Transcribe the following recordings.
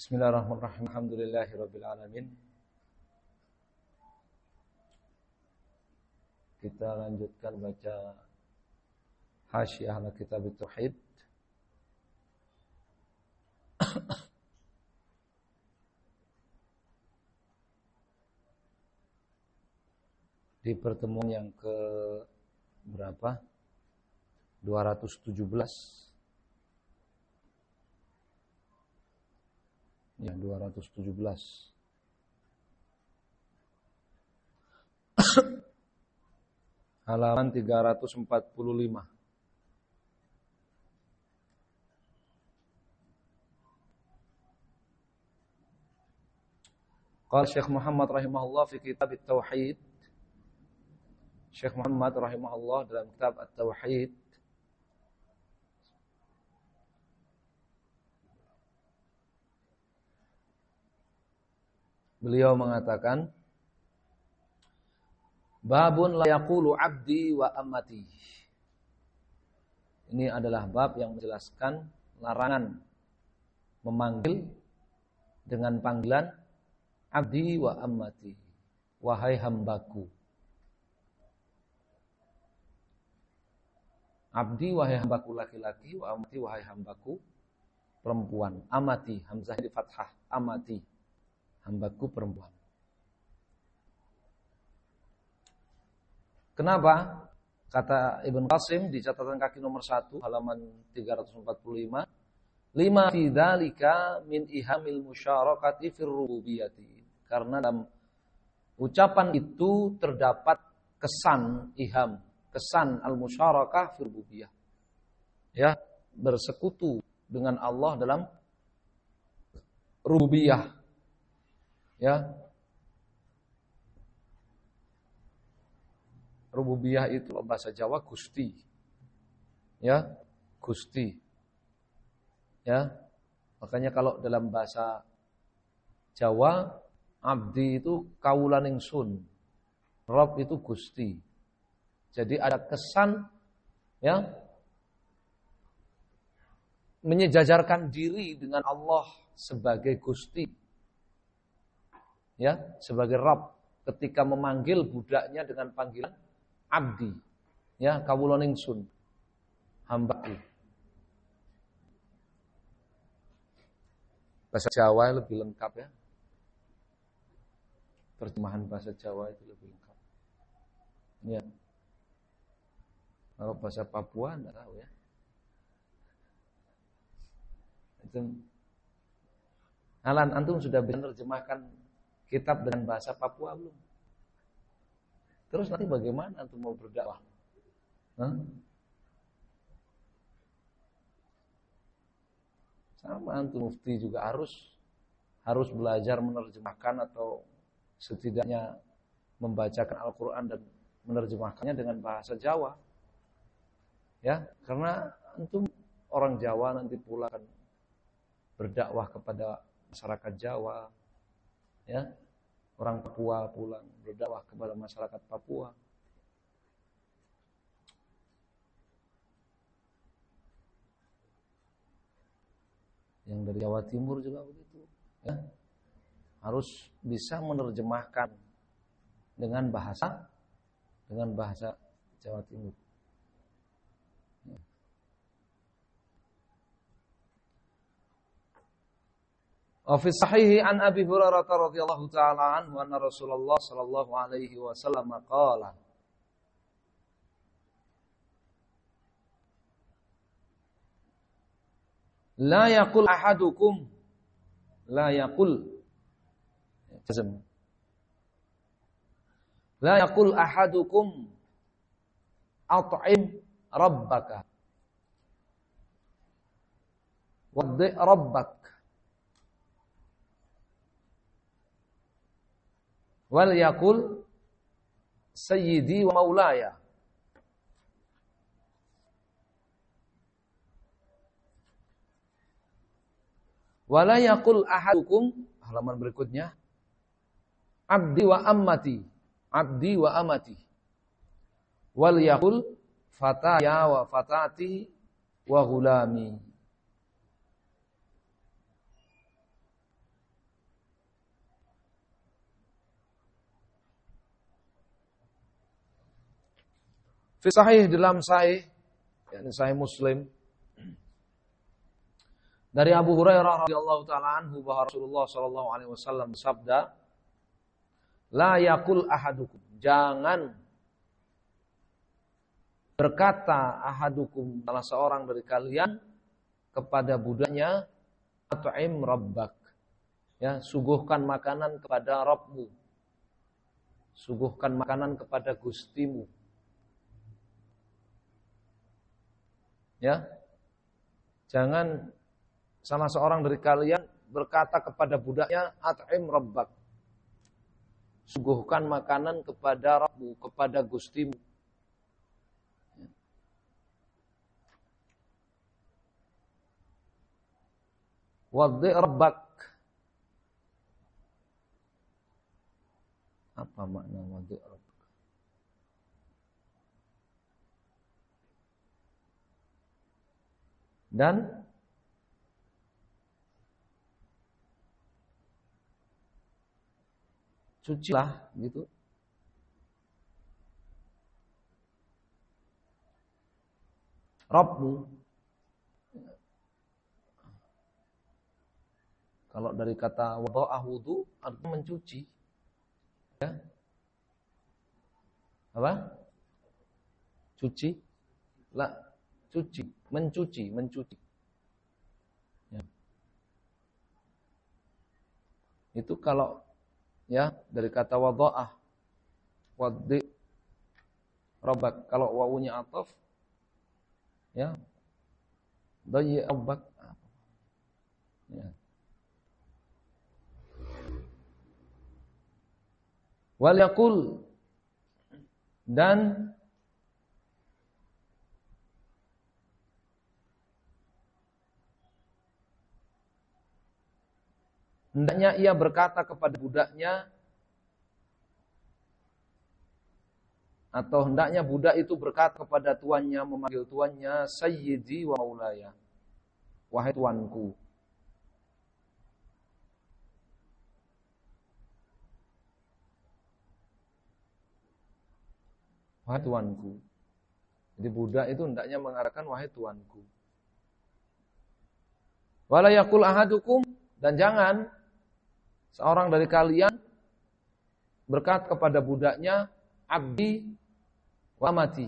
Bismillahirrahmanirrahim. Alhamdulillahirabbil alamin. Kita lanjutkan baca Hasyiah ala Kitab Tauhid. Di pertemuan yang ke berapa? 217. Ya, 217. Halaman 345. Qala Syekh Muhammad rahimahullah fi kitab At-Tauhid. Syekh Muhammad rahimahullah dalam kitab At-Tauhid beliau mengatakan, babun la yaqulu abdi wa ammati. Ini adalah bab yang menjelaskan larangan memanggil dengan panggilan abdi wa ammati, wahai hambaku. Abdi wahai hambaku laki-laki, wa ammati wahai hambaku perempuan. Amati, hamzah di fathah, amati, hambaku perempuan. Kenapa? Kata Ibn Qasim di catatan kaki nomor 1 halaman 345, lima fi dzalika min ihamil musyarakati fir rububiyyati. Karena dalam ucapan itu terdapat kesan iham, kesan al-musyarakah fir rububiyyah. Ya, bersekutu dengan Allah dalam rububiyah. Ya. Rububiyah itu bahasa Jawa Gusti. Ya, Gusti. Ya. Makanya kalau dalam bahasa Jawa abdi itu kaulan ingsun. Rob itu Gusti. Jadi ada kesan ya menyejajarkan diri dengan Allah sebagai Gusti. Ya, sebagai Rabb ketika memanggil budaknya dengan panggilan abdi, ya, kawula ningsun, hambaku. Bahasa Jawa lebih lengkap ya. Terjemahan bahasa Jawa itu lebih lengkap. Ya. Kalau bahasa Papua enggak tahu ya. Itu Alan, antum sudah bisa menerjemahkan kitab dengan bahasa Papua belum? Terus nanti bagaimana antum mau berdakwah? Sama antum mufti juga harus belajar menerjemahkan atau setidaknya membacakan Al-Quran dan menerjemahkannya dengan bahasa Jawa. Ya, karena antum orang Jawa nanti pula akan berdakwah kepada masyarakat Jawa. Ya, orang Papua pulang berdakwah kepada masyarakat Papua. Yang dari Jawa Timur juga begitu, ya. Harus bisa menerjemahkan dengan bahasa Jawa Timur. Ya. Wa fi sahihi an Abi Hurairah radhiyallahu ta'ala anhu anna Rasulullah sallallahu alaihi wasallam qala la yaqul ahadukum la yaqul ahadukum at'im rabbaka waddi rabbak wal yaqul sayyidi wa maulaya. Wala yaqul ahadukum, halaman berikutnya, abdi wa ammati, abdi wa amati. Wal yaqul fataya wa fatati wa ghulami. Fi sahih, dalam sahih, yakni sahih Muslim, dari Abu Hurairah radhiyallahu taala anhu bahwa Rasulullah sallallahu alaihi wasallam bersabda, la yaqul ahadukum, jangan berkata ahadukum, salah seorang dari kalian, kepada budaknya, at'im rabbak, ya, suguhkan makanan kepada Rabbmu, suguhkan makanan kepada Gustimu, ya. Jangan salah seorang dari kalian berkata kepada budaknya, at'im rabbak, suguhkan makanan kepada Rabbmu, kepada Gustimu. Waddi rabbak. Apa makna waddi rabbak? Dan cucilah, gitu. Rabbmu. Kalau dari kata wada'ah wudu, artinya mencuci. Ya. Apa? Cuci? La, cuci, mencuci. Ya. Itu kalau, ya, dari kata wada'ah, waddi rabbak. Kalau wawunya ataf, ya, dayyi rabbak. Ya. Wal yaqul, dan hendaknya ia berkata kepada budaknya, atau hendaknya budak itu berkata kepada tuannya, memanggil tuannya, sayyidi wa maulaya, wahai tuanku. Wahai tuanku. Jadi budak itu hendaknya mengatakan wahai tuanku. Wala yaqul ahadukum, dan jangan seorang dari kalian berkata kepada budaknya, abdi wa mati,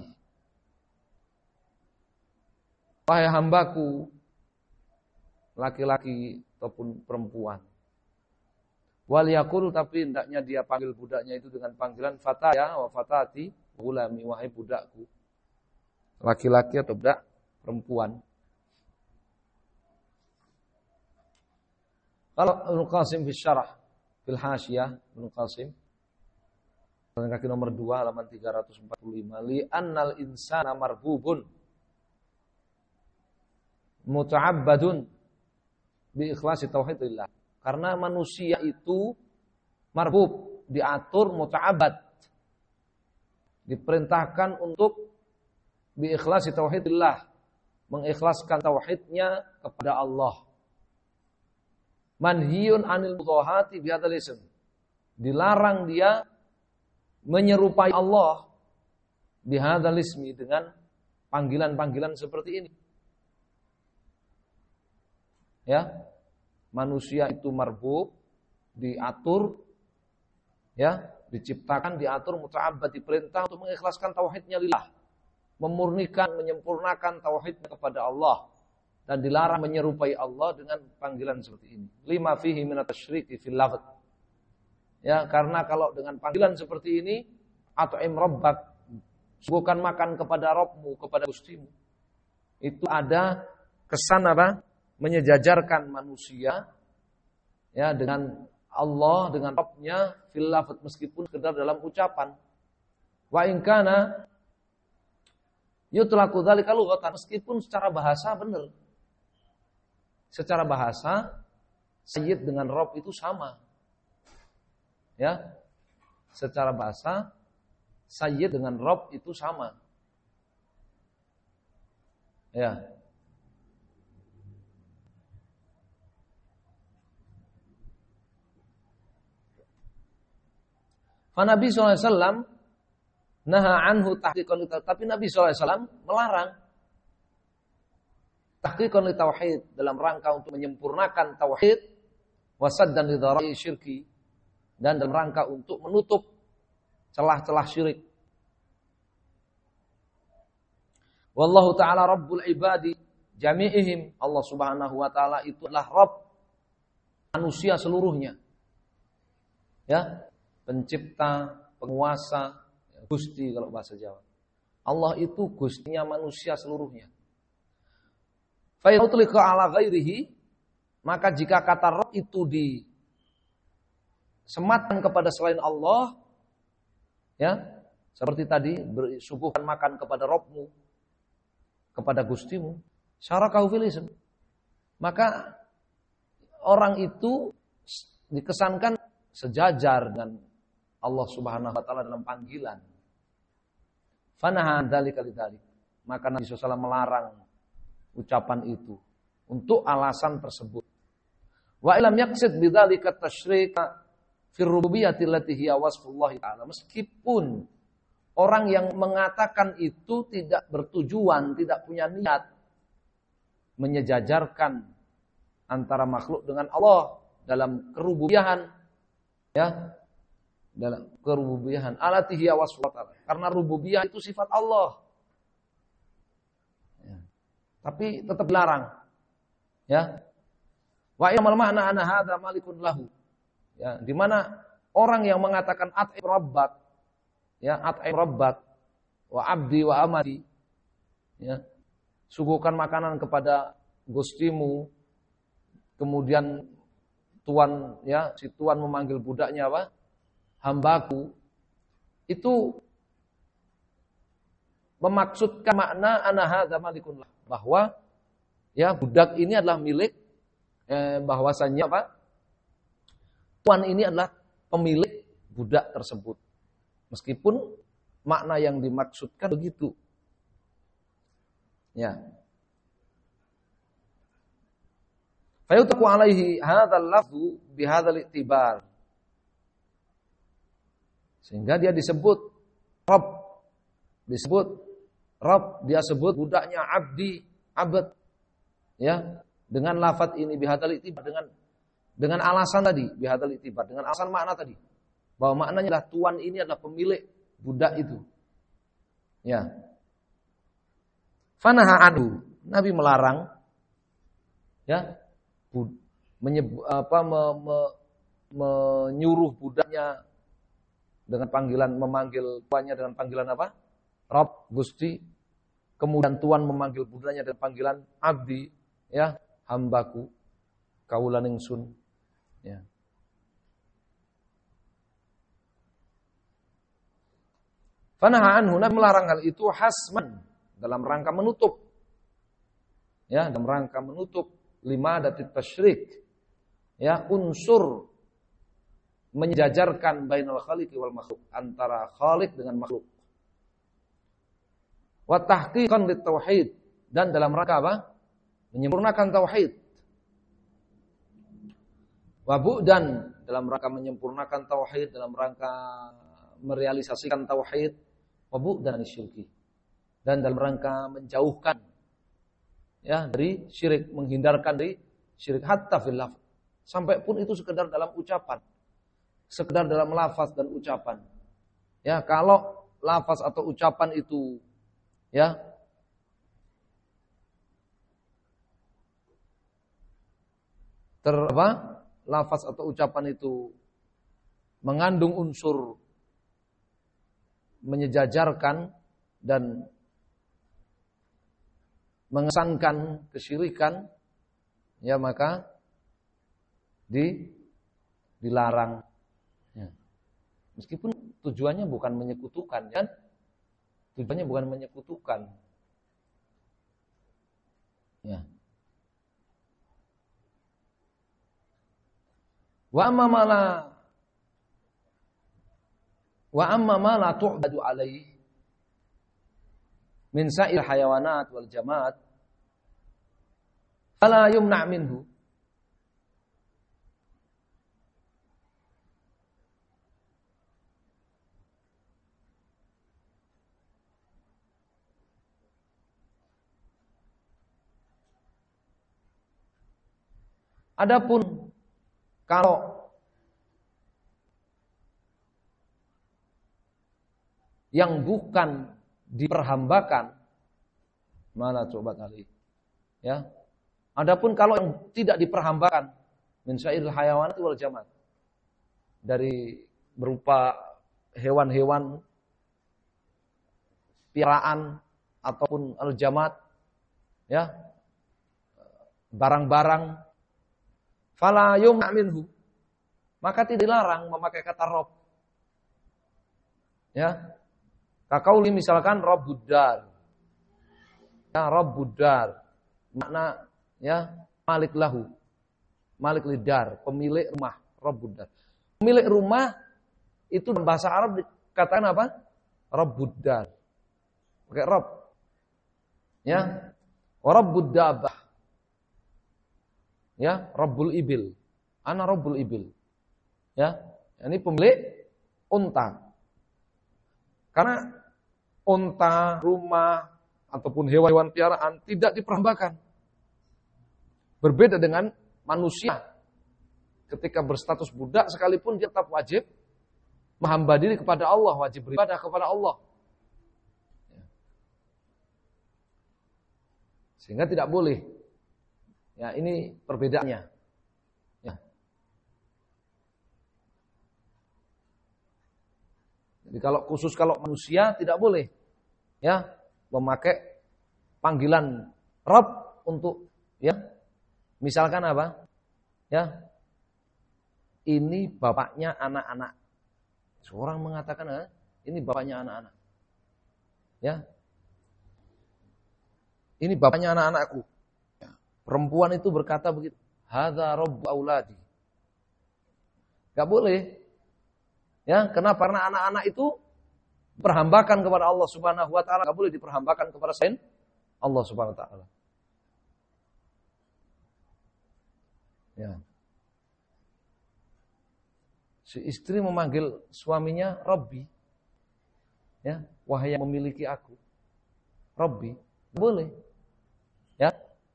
wahai hambaku, laki-laki ataupun perempuan. Wal yaqul, tapi hendaknya dia panggil budaknya itu dengan panggilan fataya wa fatati, gulami, wahai budakku, laki-laki atau budak perempuan. Kalau Ibnu Qasim fi syarah fil hasyiyah, Ibnu Qasim kaki nomor 2 halaman 345, li annal insana marbubun muta'abbadun bi ikhlasi tauhidillah. Karena manusia itu marbub, diatur, muta'abbad, diperintahkan untuk biikhlasi tauhidillah, mengikhlaskan tauhidnya kepada Allah. Manhiyun anil mudhahati bihadzal ism, dilarang dia menyerupai Allah bihadzal ismi, dengan panggilan-panggilan seperti ini. Ya, manusia itu marbub, diatur, ya, diciptakan, diatur, muta'abbad, diperintah untuk mengikhlaskan tauhidnya lillah, memurnikan, menyempurnakan tauhidnya kepada Allah, dan dilarang menyerupai Allah dengan panggilan seperti ini. Lima fihi minat tasyriki fil lafz. Ya, karena kalau dengan panggilan seperti ini, at'im rabbak, suguhkan makan kepada Rabbmu, kepada Gustimu, itu ada kesan apa? Menyejajarkan manusia, ya, dengan Allah, dengan Rabbnya fil lafz, meskipun sekedar dalam ucapan. Wa in kana yutlaqu dzalika lughatan, meskipun secara bahasa benar. Secara bahasa sayyid dengan Rabb itu sama. Ya. Secara bahasa sayyid dengan Rabb itu sama. Ya. Nabi SAW Naha anhu tahqiqan li tauhid. Tapi Nabi SAW melarang tahqiqan li tauhid dalam rangka untuk menyempurnakan tauhid, wasaddan li dharai syirki, dan dalam rangka untuk menutup celah-celah syirik. Wallahu ta'ala rabbul ibadi jami'ihim. Allah Subhanahu wa taala itu adalah Rabb manusia seluruhnya. Ya, pencipta, penguasa, Gusti kalau bahasa Jawa. Allah itu Gustinya manusia seluruhnya. Fa yutliqa ala ghairihi, maka jika kata Rabb itu disematkan kepada selain Allah, ya, seperti tadi suguhkan makan kepada Rabbmu, kepada Gustimu, syarakahu fil ism, maka orang itu dikesankan sejajar dengan Allah Subhanahu wa taala dalam panggilan. Fanaha dzalika lidzalik. Maka Nabi SAW melarang ucapan itu untuk alasan tersebut. Wa ilam yaqsid bidzalika tasyrika fi rububiyyati allati hiya wasfullah ta'ala. Meskipun orang yang mengatakan itu tidak bertujuan, tidak punya niat menyejajarkan antara makhluk dengan Allah dalam kerububiyahan, ya, dalam kerububiyahan allati hiya wasfullah ta'ala. Karena rububiyah itu sifat Allah. Ya. Tapi tetap dilarang. Ya. Wa yamal ma'na ana hadza malikun lahu. Ya, di mana orang yang mengatakan at'im rabbak, ya, at'im rabbak wa abdi wa amati, ya, suguhkan makanan kepada Gustimu, kemudian tuan, ya, si tuan memanggil budaknya apa? Hambaku. Itu memaksudkan makna ana hadza malikun lah, bahwa ya budak ini adalah milik, bahwasanya apa? Tuan ini adalah pemilik budak tersebut. Meskipun makna yang dimaksudkan begitu. Ya. Fayutaqu alaihi hadzal lafzu bihadzal i'tibar. Sehingga dia disebut Rabb. Disebut Rabb, dia sebut budaknya abdi, abad. Ya, dengan lafaz ini bihadzal i'tibar, dengan alasan tadi, bihadzal i'tibar, dengan alasan makna tadi. Bahwa maknanya adalah tuan ini adalah pemilik budak itu. Ya. Fanaha anhu, Nabi melarang, ya, menyuruh budaknya dengan panggilan, memanggil tuannya dengan panggilan apa? Rabb, Gusti. Kemudian tuan memanggil budaknya dengan panggilan abdi, ya, hambaku, kaulan ingsun, ya. Fanaha anhu, Nabi melarang hal itu hasman, dalam rangka menutup, ya, dalam rangka menutup lima datit tasyrik, ya, unsur menjajarkan bainal khaliqi wal makhluk, antara khaliq dengan makhluk. Wa tahqiqan lit tauhid, dan dalam rangka apa? Menyempurnakan tauhid. Wa bu'dan, dalam rangka menyempurnakan tauhid, dalam rangka merealisasikan tauhid. Wa bu'dan syirki, dan dalam rangka menjauhkan, ya, dari syirik, menghindarkan dari syirik hatta fil lafz, sampai pun itu sekedar dalam ucapan, sekedar dalam lafaz dan ucapan. Ya, kalau lafaz atau ucapan itu, ya, lafaz atau ucapan itu mengandung unsur menyejajarkan dan mengesankan kesyirikan, ya, maka dilarang. Ya. Meskipun tujuannya bukan menyekutukan, kan? Tujuannya bukan menyekutukan. Ya. Wa amma ma la tu'badu alaihi min sa'il hayawanat wal jamaat fala yumna' minhu. Adapun kalau yang bukan diperhambakan, mana coba tadi? Ya. Adapun kalau yang tidak diperhambakan, min syairil hayawanat wal jamaat, dari berupa hewan-hewan piaraan ataupun al-jamaat, ya, barang-barang, fala yumna minhu, maka tidak dilarang memakai kata rob. Ya. Kakauli misalkan Rabbud Dar. Ya, Rabbud Dar. Makna ya malik lahu. Malik lidar, pemilik rumah, Rabbud Dar. Pemilik rumah itu dalam bahasa Arab dikatakan apa? Rabbud Dar. Pakai Rabb. Ya. Rabbud Dabah. Ya, Rabbul Ibil. Ana Rabbul Ibil. Ya, ini pemilik unta. Karena unta, rumah, ataupun hewan-hewan piaraan tidak diperhambakan. Berbeda dengan manusia. Ketika berstatus budak sekalipun dia tetap wajib menghamba diri kepada Allah, wajib beribadah kepada Allah. Sehingga tidak boleh. Ya, ini perbedaannya. Ya. Jadi kalau manusia tidak boleh ya memakai panggilan Rabb untuk ya misalkan apa? Ya. Ini bapaknya anak-anak. Seorang mengatakan ini bapaknya anak-anak. Ya. Ini bapaknya anak-anakku. Ya. Perempuan itu berkata begitu. Hadza rabbu auladi. Enggak boleh. Ya, kenapa? Karena anak-anak itu perhambakan kepada Allah Subhanahu wa taala, enggak boleh diperhambakan kepada selain Allah Subhanahu wa taala. Ya. Si istri memanggil suaminya Rabbi. Ya, wahai yang memiliki aku. Rabbi, boleh. Ya.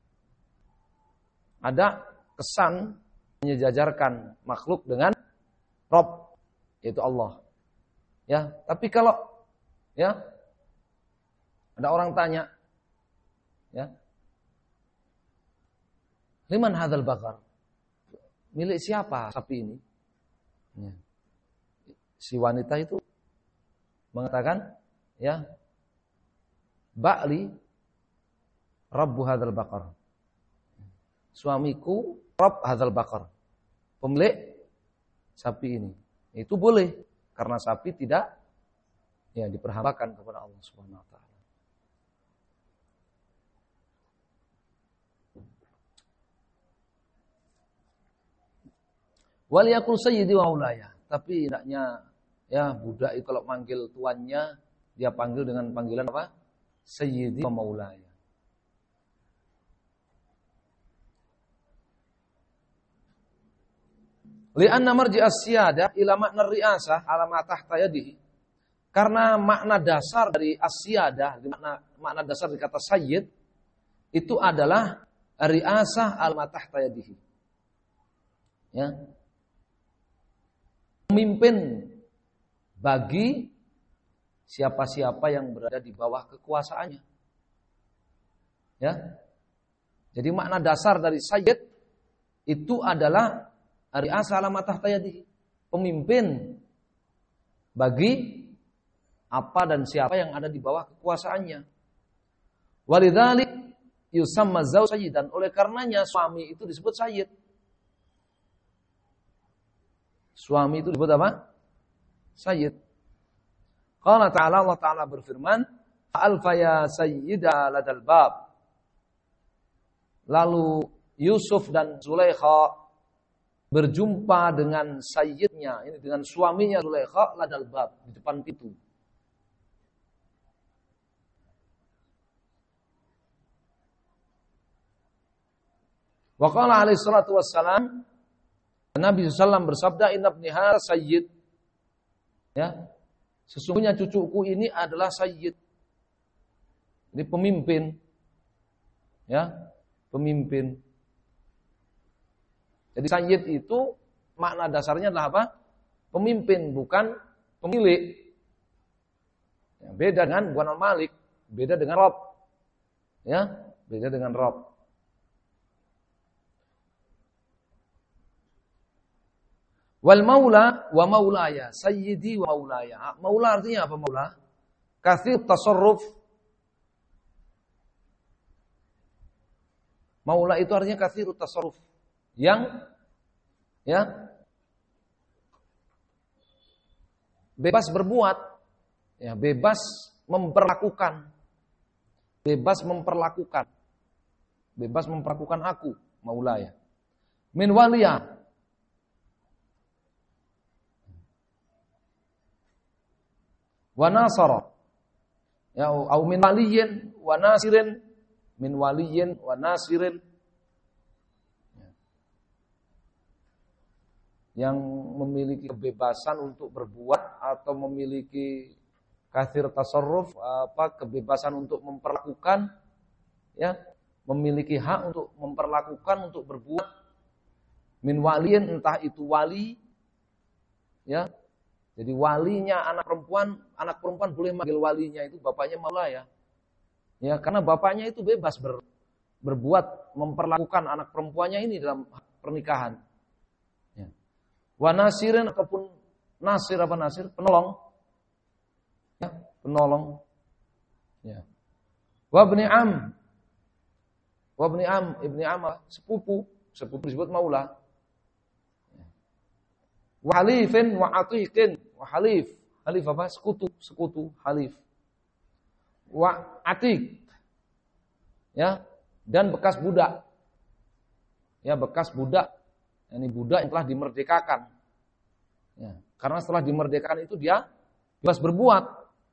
Ada kesan menyejajarkan makhluk dengan Rabb, yaitu Allah. Ya, tapi kalau ya ada orang tanya, ya, liman hadzal baqar? Milik siapa sapi ini? Ya. Si wanita itu mengatakan, ya, ba'li rabbu hadzal baqar. Suamiku Rabb hadzal baqar. Pemilik sapi ini. Itu boleh karena sapi tidak ya diperhambakan kepada Allah Subhanahu wa taala. Wal yakul sayyidi wa ulaya. Tapi hendaknya ya budak itu kalau manggil tuannya dia panggil dengan panggilan apa? Sayyidi wa maulaya. Li'anna marji'as siyada ila makna ri'asah ala ma tahta yadihi. Karena makna dasar dari as-siyadah, makna dasar dari kata sayyid itu adalah ri'asah ala ma tahta yadihi. Ya. Pemimpin bagi siapa-siapa yang berada di bawah kekuasaannya. Ya. Jadi makna dasar dari sayyid itu adalah ri'asah ala ma tahta yadihi. Pemimpin bagi apa dan siapa yang ada di bawah kekuasaannya. Walidzalik yusamma zauj sayyidan. Oleh karenanya suami itu disebut sayyid. Suami itu disebut apa? Sayyid. Qala ta'ala, Allah Ta'ala berfirman, "Alfa ya sayyida ladal bab." Lalu Yusuf dan Zulaikha berjumpa dengan sayyidnya, ini dengan suaminya Zulaikha ladal bab, di depan pintu. Wa qala alaihi salatu wassalam, Nabi SAW bersabda, inna ibni hadza sayyid. Ya. Sesungguhnya cucuku ini adalah sayyid. Ini pemimpin. Ya, pemimpin. Jadi sayyid itu makna dasarnya adalah apa? Pemimpin, bukan pemilik. Ya, beda dengan bukan al-malik, beda dengan Rabb. Ya, beda dengan Rabb. Wal maula wa maulaya, sayyidi wa maulaya. Maula artinya apa maula? Katsir tasarruf. Maula itu artinya katsir tasarruf. Yang ya bebas berbuat, ya bebas memperlakukan. Bebas memperlakukan aku, maulaya. Min waliyah. Wa nasara, ya, au min waliyin wa nasirin, min waliyin wa nasirin, yang memiliki kebebasan untuk berbuat atau memiliki kathir tasarruf, kebebasan untuk memperlakukan, ya, memiliki hak untuk memperlakukan, untuk berbuat. Min waliyin, entah itu wali, ya. Jadi walinya anak perempuan boleh manggil walinya itu bapaknya maula ya. Ya, karena bapaknya itu bebas berbuat, memperlakukan anak perempuannya ini dalam pernikahan. Ya. Wa nasirin, ataupun nasir, apa nasir? Penolong. Ya, penolong. Ya. Wa ibni am. Ibni am sepupu disebut maula. Wa halifin wa atiqin. Wa halif apa? Sekutu, halif. Wa atiq, ya, dan bekas budak. Ya, bekas budak. Ini budak yang telah dimerdekakan. Ya, karena setelah dimerdekakan itu dia bebas berbuat.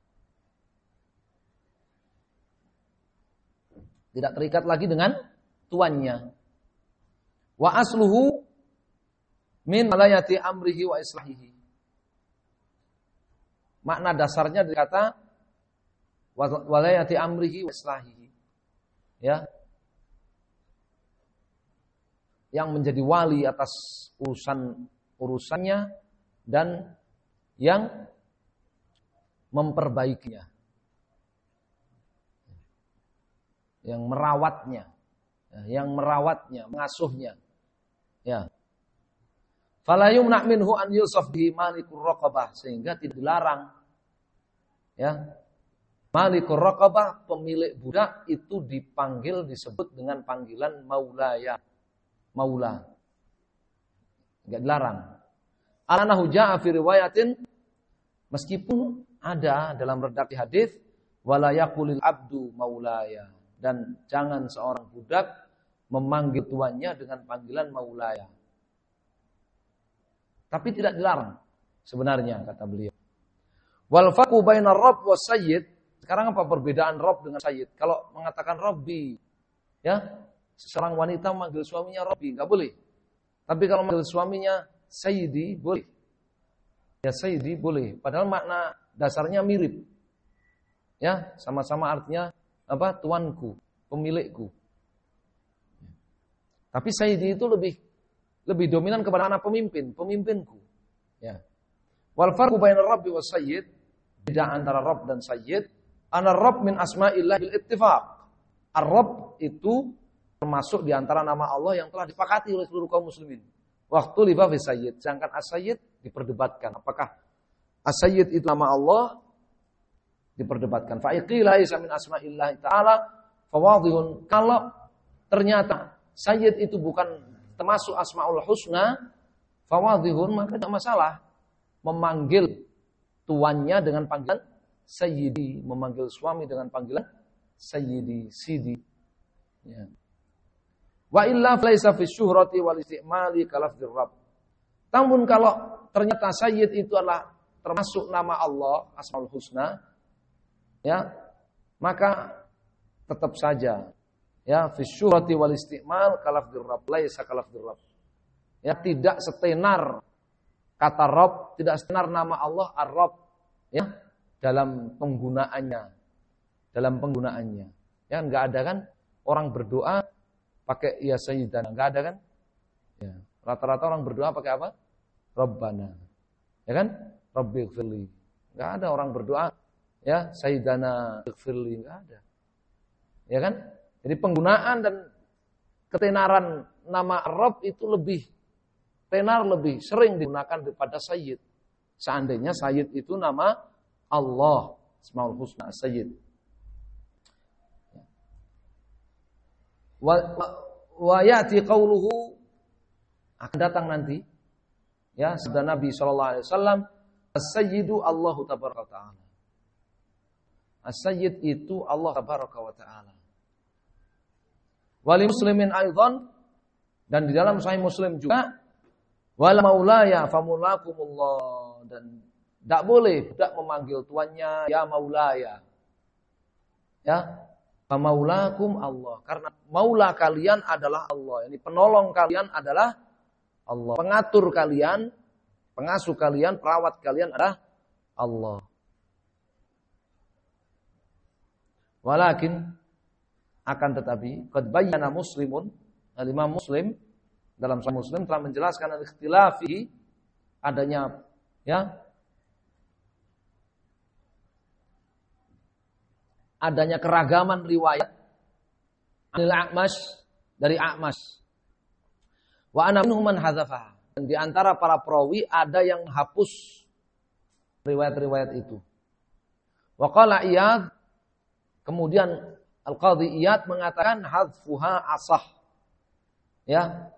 Tidak terikat lagi dengan tuannya. Wa asluhu min malayati amrihi wa islahihi. Makna dasarnya dari kata walayati amrihi wa islahihi. Ya. Yang menjadi wali atas urusannya dan yang memperbaikinya. Yang merawatnya, mengasuhnya. Ya. Fala yumna minhu an yusaf bi malikur raqabah, sehingga tidak dilarang, ya, malikur raqabah, pemilik budak itu disebut dengan panggilan maulaya, maula. Enggak dilarang. Anahu jaa fi riwayatin, meskipun ada dalam redaksi hadis wala yaqulil abdu maulaya, dan jangan seorang budak memanggil tuannya dengan panggilan maulaya. Tapi tidak dilarang sebenarnya, kata beliau. Wal faqu bainar rabb was sayyid. Sekarang apa perbedaan rabb dengan sayyid? Kalau mengatakan rabbi, ya, seorang wanita memanggil suaminya rabbi, enggak boleh. Tapi kalau memanggil suaminya sayyidi, boleh. Ya, sayyidi boleh. Padahal makna dasarnya mirip. Ya, sama-sama artinya apa? Tuanku, pemilikku. Tapi sayyidi itu lebih dominan kepada anak pemimpinku. Ya. Wal farqu bainar rabbi was sayyid, beda antara rabb dan sayyid. Ana rabb min asma'illah bil ittifaq. Ar-rabb itu termasuk di antara nama Allah yang telah disepakati oleh seluruh kaum muslimin. Waktu liba fi sayyid, sedangkan as-sayyid diperdebatkan. Apakah as-sayyid itu nama Allah? Diperdebatkan. Fa iqila isa min asma'illah ta'ala fawadhihun. Kalau ternyata sayyid itu bukan termasuk asmaul husna, fawadhihun, maka tidak masalah memanggil tuannya dengan panggilan sayyidi, memanggil suami dengan panggilan sayyidi, sidi. Ya. Wa illa falaisa fi syuhrati wal istimali kalafdzir rabb. Namun kalau ternyata sayyid itu adalah termasuk nama Allah, asmaul husna, ya, maka tetap saja, ya, fi syuhrati wal istimal kalafdzir rabb, laisa kalafdzir rabb. Ya, tidak setenar kata Rabb, tidak setenar nama Allah Ar-Rabb, ya, dalam penggunaannya. Ya, enggak ada kan orang berdoa pakai ya sayyidana, enggak ada kan? Ya, Rata-rata orang berdoa pakai apa? Rabbana. Ya kan? Rabbighfirli. Enggak ada orang berdoa ya Sayyidana ighfirli, enggak ada. Ya kan? Jadi penggunaan dan ketenaran nama Rabb itu lebih tenar, lebih sering digunakan daripada Sayyid. Seandainya Sayyid itu nama Allah, Asmaul Husna Sayyid. Wa ya'ti qauluhu, akan datang nanti ya sabda Nabi sallallahu alaihi wasallam, as-sayyidu Allahu tabaraka wa taala. As-sayyid itu Allah tabaraka wa taala. Wali muslimin aidan, dan di dalam Sahih Muslim juga, wala maulaya famulakumullah, dan tidak boleh budak memanggil tuannya ya maulaya. Ya, famaulakum Allah, karena maula kalian adalah Allah. Ini penolong kalian adalah Allah. Pengatur kalian, pengasuh kalian, perawat kalian adalah Allah. Walakin, akan tetapi, qad bayyana Muslimun, Imam Muslim dalam Sahih Muslim telah menjelaskan al-ikhtilafi, adanya ya adanya keragaman riwayat anil A'mash, dari A'mash. Wa ana minhum man hadzafaha, dan di antara para perawi ada yang hapus riwayat-riwayat itu. Wa qala Iyad, kemudian Al-Qadhi Iyad mengatakan hadzfuha asah. Ya.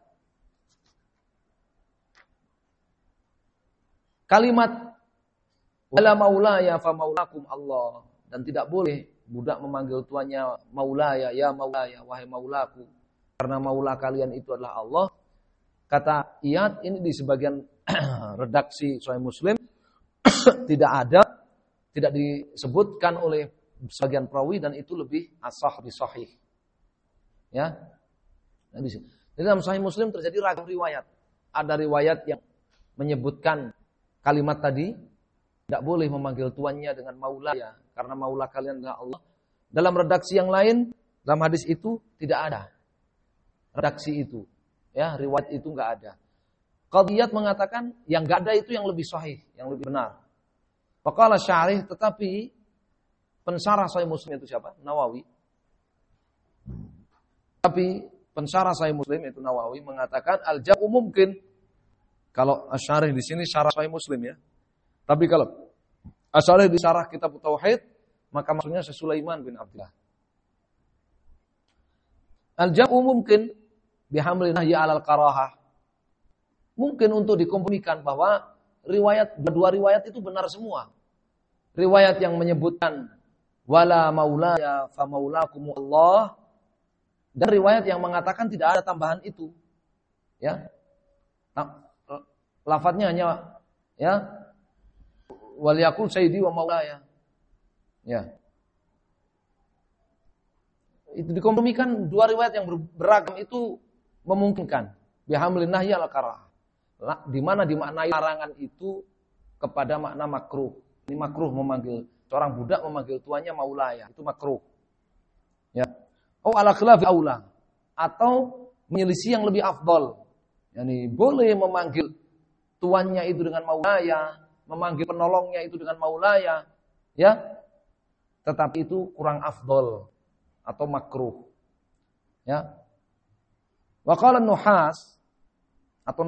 Kalimat wala maulaya fa maulakum Allah, dan tidak boleh budak memanggil tuannya maulaya, ya maulaya, wahai maulaku, karena maula kalian itu adalah Allah. Kata Iyad, ini di sebagian redaksi Sahih Muslim tidak disebutkan oleh sebagian perawi, dan itu lebih asah, lebih sahih. Ya. Nah, di dalam Sahih Muslim terjadi ragam riwayat. Ada riwayat yang menyebutkan kalimat tadi, tidak boleh memanggil tuannya dengan maulaya, karena maula kalian adalah Allah. Dalam redaksi yang lain, dalam hadis itu tidak ada redaksi itu. Ya, riwayat itu enggak ada. Qadhiyat mengatakan yang enggak ada itu yang lebih sahih, yang lebih benar. Faqala syarih, tetapi pensyarah Sahih Muslim itu siapa? Nawawi. Tapi pensyarah Sahih Muslim itu Nawawi mengatakan al-jam'u mungkin. Kalau Asy'arih di sini syarah Sahih Muslim ya. Tapi kalau Asy'arih di syarah Kitab Tauhid, maka maksudnya Sulaiman bin Abdullah. Al-jam'u mungkin bihamlin nahyi 'alal karahah. Mungkin untuk dikompromikan bahwa dua riwayat itu benar semua. Riwayat yang menyebutkan wala maulaya fa maulakum Allah, dan riwayat yang mengatakan tidak ada tambahan itu. Ya. Lafadznya hanya ya waliyakul sayyidi wa maulaya. Ya. Itu dikompromikan, dua riwayat yang beragam itu memungkinkan bihamlin nahyi ala karah. Di mana dimaknai larangan itu kepada makna makruh. Ini makruh memanggil seorang budak memanggil tuannya maulaya, itu makruh. Ya. Oh ala khilafi aula, atau menyelisih yang lebih afdal. Yani boleh memanggil tuannya itu dengan maulaya, memanggil penolongnya itu dengan maulaya, ya. Tetapi itu kurang afdal atau makruh. Ya. Wa qala Nuhas atau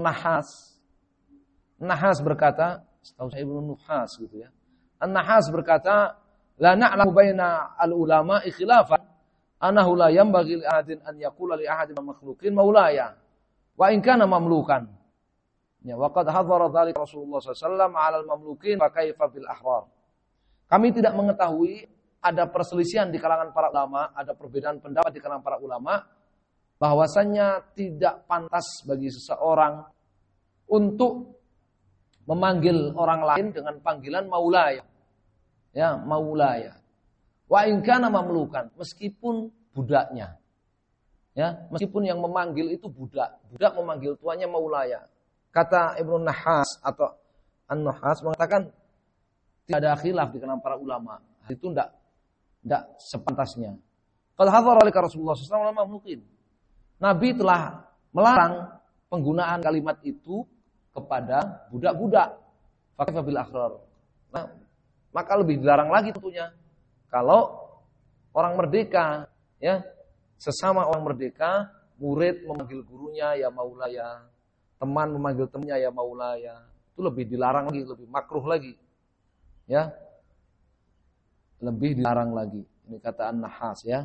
Nahas berkata, setahu saya Ibnu Nuhas gitu ya. An-Nahas berkata, la na'lamu baina al-ulama khilafan annahu la yanbaghi li ahadin an yaqula li ahadin makhluqin maulaya wa in kana mamlukan. Ya, wa qad hadzara dzalika Rasulullah sallallahu alaihi wasallam 'ala al-mamlukin fa kaifa bil ahrar. Kami tidak mengetahui ada perselisihan di kalangan para ulama, ada perbedaan pendapat di kalangan para ulama bahwasannya tidak pantas bagi seseorang untuk memanggil orang lain dengan panggilan maulaya. Ya, maulaya. Wa in kana mamlukan, meskipun budaknya. Ya, meskipun yang memanggil itu budak. Budak memanggil tuannya maulaya. Kata Ibnu Nahas atau An-Nuhas mengatakan tidak ada khilaf di kalangan para ulama. Itu tidak sepantasnya. Qad hadzara alika Rasulullah sallallahu alaihi wasallam mamlukin. Nabi telah melarang penggunaan kalimat itu kepada budak-budak. Fakaifa bil ahrar. Nah, maka lebih dilarang lagi tentunya kalau orang merdeka, ya, sesama orang merdeka, murid memanggil gurunya ya maulaya, teman memanggil temannya ya maulaya, itu lebih dilarang lagi, lebih makruh lagi, ya, lebih dilarang lagi. Ini kata An-Nahas, ya.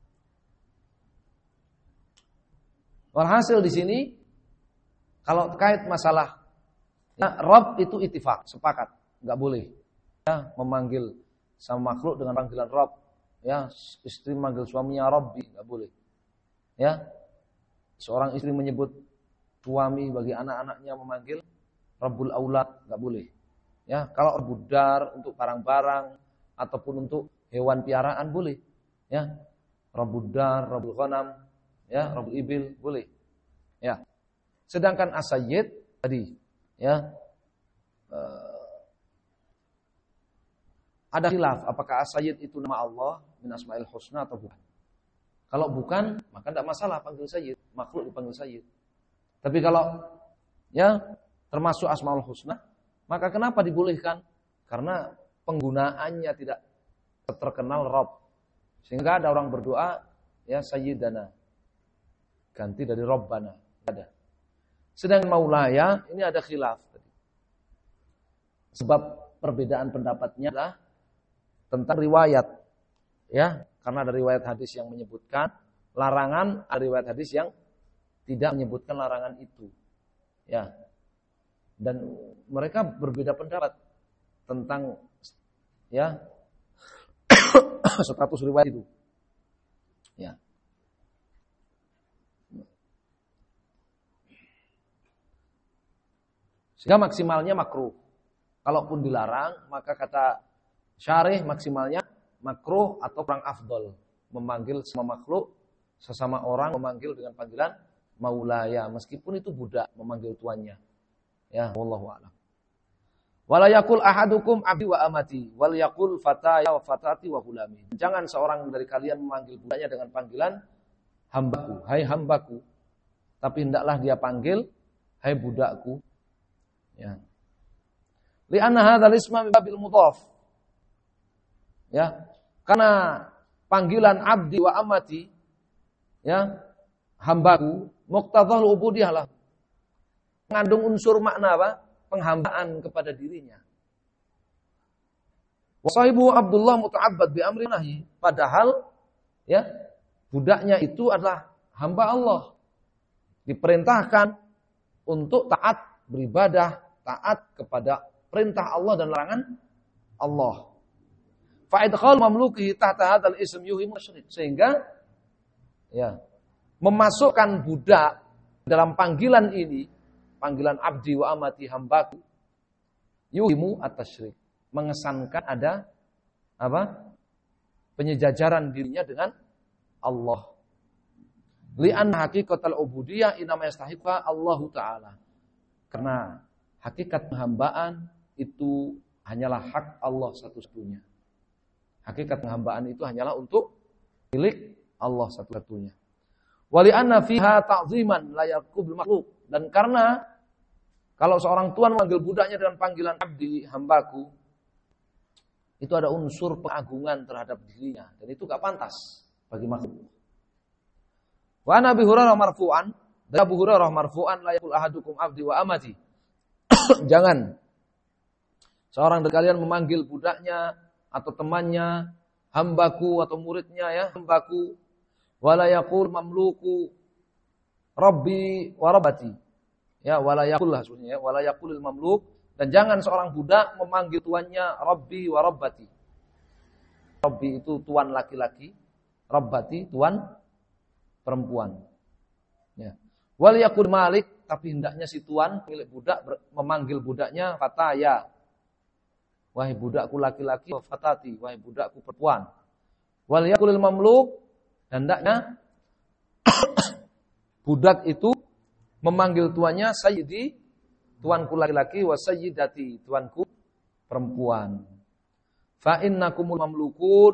Walhasil di sini kalau terkait masalah ya, Rabb itu ittifaq, sepakat, nggak boleh ya, memanggil sama makhluk dengan panggilan Rabb. Ya, istri memanggil suaminya Rabbi, nggak boleh. Ya, seorang istri menyebut suami bagi anak-anaknya memanggil Rabbul Aulad, nggak boleh. Ya, kalau budar untuk barang-barang ataupun untuk hewan piaraan boleh. Ya, Rabbul Dar, Rabbul Ghanam, ya, Rabbul Ibil boleh. Ya. Sedangkan as-sayyid tadi, ya, ada khilaf apakah as-sayyid itu nama Allah min asma'il husna atau bukan. Kalau bukan, maka tidak masalah panggil sayyid, makhluk dipanggil sayyid. Tapi kalau ya termasuk asmaul husna, maka kenapa dibolehkan? Karena penggunaannya tidak terkenal Rabb. Sehingga ada orang berdoa ya sayyidana, ganti dari Rabbana, ada. Sedangkan maulaya ini ada khilaf tadi. Sebab perbedaan pendapatnya adalah tentang riwayat. Ya, karena ada riwayat hadis yang menyebutkan larangan, ada riwayat hadis yang tidak menyebutkan larangan itu. Ya. Dan mereka berbeda pendapat tentang ya status riwayat itu. Ya. Sehingga maksimalnya makruh. Kalaupun dilarang, maka kata syarih maksimalnya makruh atau kurang afdol. Memanggil semua makhluk, sesama orang memanggil dengan panggilan maulaya. Meskipun itu budak memanggil tuannya. Ya, wallahu a'lam. Wala yaqul ahadukum abdi wa amati, wal yaqul fataya wa fatati wa hulami. Jangan seorang dari kalian memanggil budaknya dengan panggilan hambaku, hai hambaku. Tapi hendaklah dia panggil hai budakku. Ya. Li'anna hadzal isma min babil mudhaf. Ya. Karena panggilan abdi wa amati ya, hambaku, muqtadhal ubudiyah lah. Mengandung unsur makna apa? Penghambaan kepada dirinya. Wa sahibu Abdullah muta'abbad bi amri nahi. Padahal ya, budaknya itu adalah hamba Allah. Diperintahkan untuk taat beribadah, taat kepada perintah Allah dan larangan Allah. Fa idkhal mamlukihi tahta hadzal ism yuhimu syirk. Sehingga ya, memasukkan budak dalam panggilan ini, panggilan abdi wa amati hambaku, yuhimu at-tasyrik, mengesankan ada apa? Penyejajaran dirinya dengan Allah. Li'an haqiqatal ubudiyah inama yastahiqqa Allahu taala. Karena hakikat penghambaan itu hanyalah hak Allah satu-satunya. Hakikat penghambaan itu hanyalah untuk milik Allah satu-satunya. Wa li'anna fiha ta'ziman la yaqub makhluk. Dan karena kalau seorang tuan memanggil budaknya dengan panggilan abdi, hambaku, itu ada unsur pengagungan terhadap dirinya dan itu gak pantas bagi makhluk. Wa Nabi Hurairah marfu'an, dari Abu Hurairah marfu'an la yaqul ahadukum abdi wa amati. Jangan seorang dari kalian memanggil budaknya atau temannya hambaku atau muridnya ya hambaku, wala yaqul mamluku rabbi wa rabbati. Ya, wala yaqul lah sebenarnya ya, wala yaqulil mamluk, dan jangan seorang budak memanggil tuannya rabbi wa rabbati. Rabbi itu tuan laki-laki, rabbati tuan perempuan. Ya. Wal yaqul malik, tapi hendaknya si tuan milik budak memanggil budaknya fataya. Wahai budakku laki-laki, wa fatati, wahai budakku perempuan. Wal yaqulil mamluk, dan hendaknya budak itu memanggil tuannya sayyidi, tuanku laki-laki, wa sayyidati, tuanku perempuan. Fa innakumul mamlukun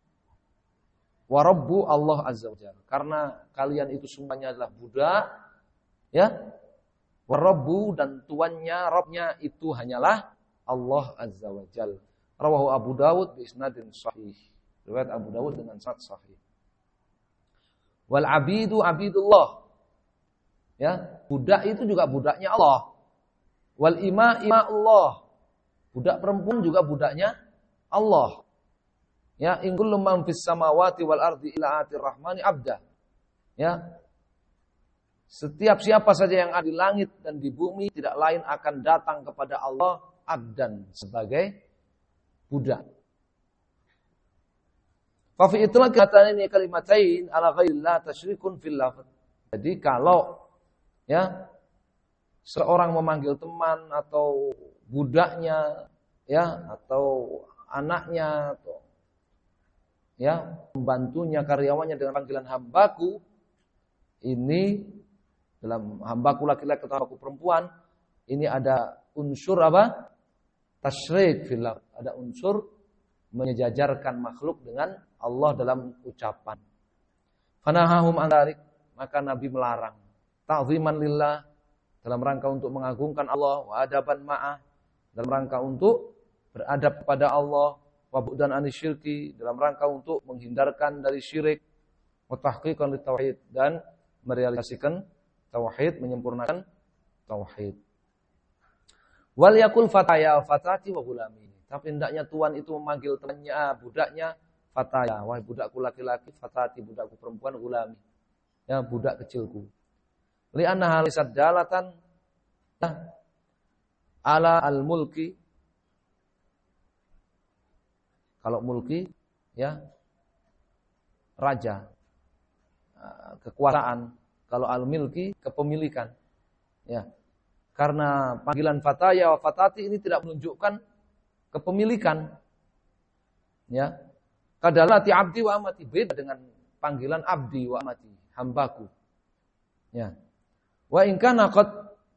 wa rabbu Allah azza wa jalla. Karena kalian itu semuanya adalah budak Ya. Wa rabbu, dan tuannya, Rabbnya itu hanyalah Allah Azza wa Jalla. Rawahu Abu Dawud bi isnadin sahih. Riwayat Abu Dawud dengan sanad sahih. Wal abidu abidullah. Ya, budak itu juga budaknya Allah. Wal ima Allah. Budak perempuan juga budaknya Allah. Ya, in kullu man fis samawati wal ardi ila atir rahmani abda. Ya. Setiap siapa saja yang ada di langit dan di bumi tidak lain akan datang kepada Allah abdan, sebagai budak. Fa fi itlaq ini kalimatain ala ghairillah tasyrikun fil lafz. Jadi kalau ya seorang memanggil teman atau budaknya, ya, atau anaknya, atau ya pembantunya, karyawannya dengan panggilan hambaku, ini dalam hambaku laki-laki atau hambaku perempuan, ini ada unsur apa? Tasyrik fillah, ada unsur menyejajarkan makhluk dengan Allah dalam ucapan. Fanahahum an dzalik, maka Nabi melarang. Ta'ziman lillah, dalam rangka untuk mengagungkan Allah, wa adaban ma'ah, dalam rangka untuk beradab kepada Allah, wa bu'dan anisyirki, dalam rangka untuk menghindarkan dari syirik, wa tahqiqan litauhid, dan merealisasikan tauhid, menyempurnakan tauhid. Wal yakul fataya fatati wa gulami. Tapi hendaknya tuan itu memanggil temannya, budaknya, fataya, wahai budakku laki-laki, fatati, budakku perempuan, gulami, ya, budak kecilku. Li'anna halisad dalatan ala al-mulki. Kalau mulki, ya, raja, kekuasaan. Kalau al-milki, kepemilikan. Ya. Karena panggilan fataya wa fatati ini tidak menunjukkan kepemilikan. Ya. Kadalati abdi wa amati, beda dengan panggilan abdi wa amati, hambaku. Ya. Wa in kana qad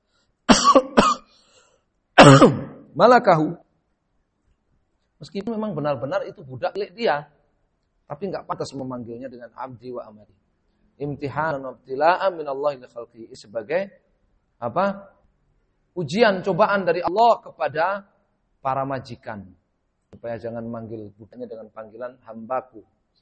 malakahu, meskipun memang benar-benar itu budak milik dia, tapi enggak pantas memanggilnya dengan abdi wa amati. Imtihanan wa ibtila'an min Allah li khalqihi, sebagai apa? Ujian, cobaan dari Allah kepada para majikan, supaya jangan manggil budaknya dengan panggilan hambaku.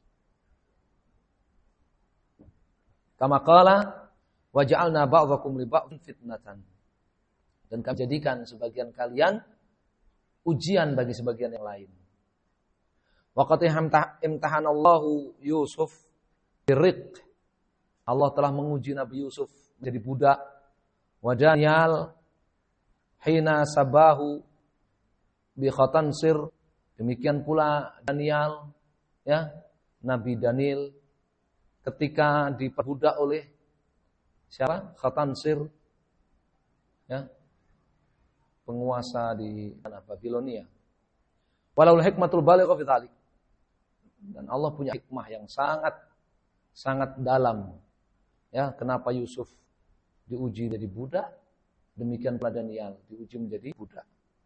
Kama qala wa ja'alna ba'dhakum li ba'dhin fitnatan, dan kami jadikan sebagian kalian ujian bagi sebagian yang lain. Wa qad imtahanallahu Yusuf birriq, Allah telah menguji Nabi Yusuf menjadi budak. Wa Daniel hina sabahu bi khatansir, demikian pula Daniel, ya, Nabi Daniel ketika diperbudak oleh siapa? Khatansir, ya, penguasa di Babilonia. Walaul hikmatul balighah fi dzalik, dan Allah punya hikmah yang sangat dalam. Ya, kenapa Yusuf diuji jadi budak? Demikian pula Daniel diuji menjadi budak.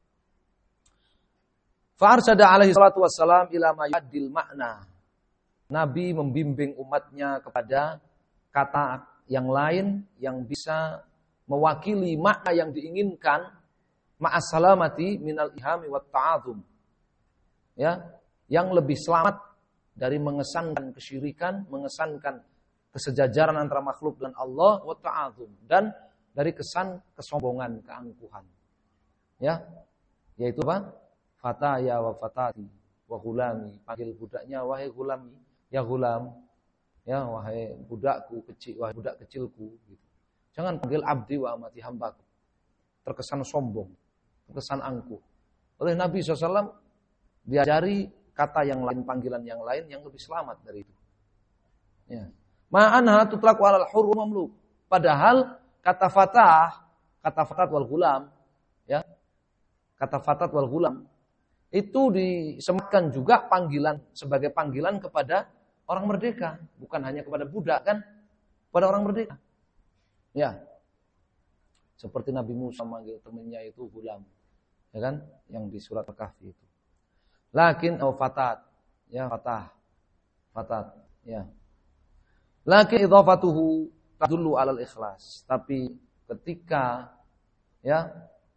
Fa'arsada alaihi salatu wassalam ila ma yaddil makna. Nabi membimbing umatnya kepada kata yang lain yang bisa mewakili makna yang diinginkan, ma'as salamati minal ihami wat ta'adzum. Ya, yang lebih selamat dari mengesankan kesyirikan, mengesankan kesejajaran antara makhluk dan Allah, wa ta'adzum, dan dari kesan kesombongan, keangkuhan. Ya, yaitu apa? Fataya wa fatati wa gulami, panggil budaknya wahai gulami, ya gulam, ya, wahai budakku kecil, wahai budak kecilku, gitu. Jangan panggil abdi wa amati, hambaku. Terkesan sombong, terkesan angkuh. Oleh Nabi SAW diajari kata yang lain, panggilan yang lain yang lebih selamat dari itu. Ya. Ma'anha tutlaqu 'alal hurr mamluk. Padahal kata fatat wal gulam, ya. Kata fatat wal gulam itu disematkan juga panggilan sebagai panggilan kepada orang merdeka, bukan hanya kepada budak, kan? Pada orang merdeka. Ya. Seperti Nabi Musa manggil temannya itu gulam, ya kan? Yang di surat Al-Kahfi itu. Lakin fatat, ya, fatat, ya. Lakin idhafatuhu tadullu 'alal ikhlas. Tapi ketika ya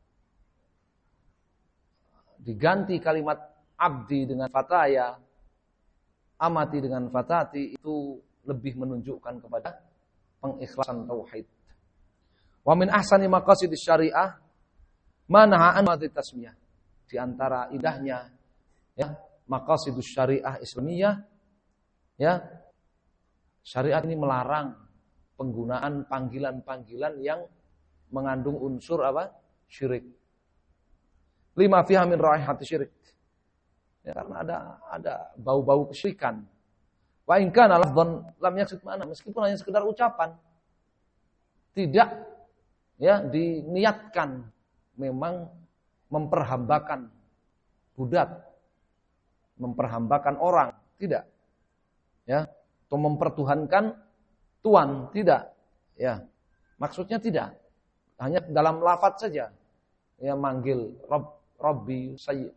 diganti kalimat abdi dengan fataya, amati dengan fatati, itu lebih menunjukkan kepada pengikhlasan tauhid. Wa min ahsani maqasidis syariah manaha an tasmiyah. Di antara indahnya ya maqasidus syariah Islamiyah, ya syariat ini melarang penggunaan panggilan-panggilan yang mengandung unsur apa? Syirik. Lima fiha min raihati syirik. Ya, karena ada bau-bau kesyirikan. Wa in kana lafdhan lam yaqsid ma'na, meskipun hanya sekedar ucapan. Tidak ya diniatkan memang memperhambakan budak, memperhambakan orang, tidak. Ya, atau mempertuhankan tuan, tidak. Ya. Maksudnya tidak. Hanya dalam lafaz saja. Ya manggil Rabbi,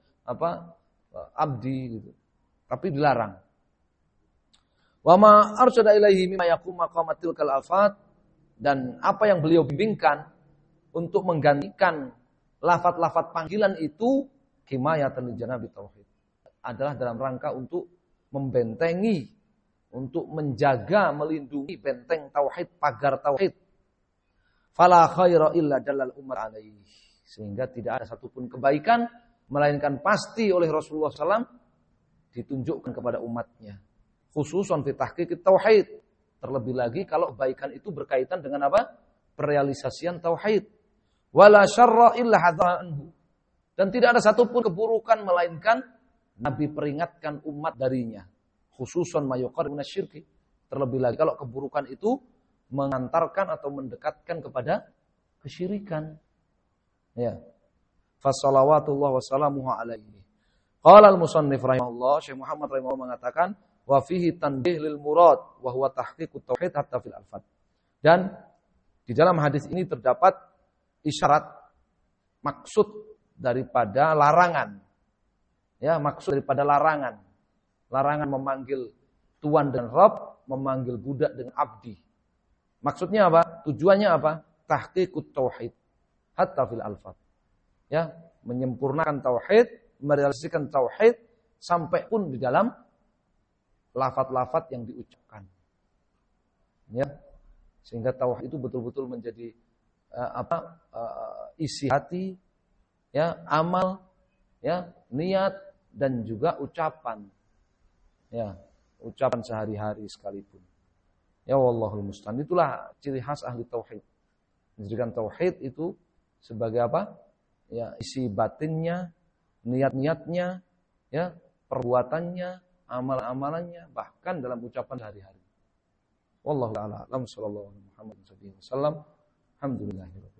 abdi gitu. Tapi dilarang. Wa ma arsyada ilaihi mimma yaqum maqamatil kal alfat, dan apa yang beliau bimbingkan untuk menggantikan lafaz-lafaz panggilan itu himayatan li janabi tauhid, adalah dalam rangka untuk membentengi, untuk menjaga, melindungi benteng tauhid, pagar tauhid. Fala khaira illa dalal umar alaihi, sehingga tidak ada satupun kebaikan melainkan pasti oleh Rasulullah SAW ditunjukkan kepada umatnya. Khususan fi tahqiq tauhid, terlebih lagi kalau kebaikan itu berkaitan dengan apa? Perealisasian tauhid. Wala syarra illa hadhanhu, dan tidak ada satupun keburukan melainkan Nabi peringatkan umat darinya. Khususan mayuqar minasyirki, terlebih lagi kalau keburukan itu mengantarkan atau mendekatkan kepada kesyirikan. Ya. Fassalawatullah wassalamuhu alaihi. Qala al-musannif rahimahullah, Syekh Muhammad rahimahullah mengatakan, wa fihi tanbih lil murad wa huwa tahqiqut tauhid hatta fil alfat. Dan di dalam hadis ini terdapat isyarat maksud daripada larangan. Ya, maksud daripada larangan. Larangan memanggil tuan dan Rabb, memanggil budak dengan abdi. Maksudnya apa? Tujuannya apa? Tahqiqut tauhid hatta fil alfat. Ya, menyempurnakan tauhid, merealisasikan tauhid sampai pun di dalam lafaz-lafaz yang diucapkan. Ya. Sehingga tauhid itu betul-betul menjadi isi hati, ya, amal, ya, niat dan juga ucapan. Ya, ucapan sehari-hari sekalipun. Ya wallahul musta'an. Itulah ciri khas ahli tauhid. Menjadikan tauhid itu sebagai apa? Ya, isi batinnya, niat-niatnya, ya, perbuatannya, amal-amalannya, bahkan dalam ucapan sehari-hari. Wallahu a'lam. Sallallahu alaihi wasallam. Alhamdulillah.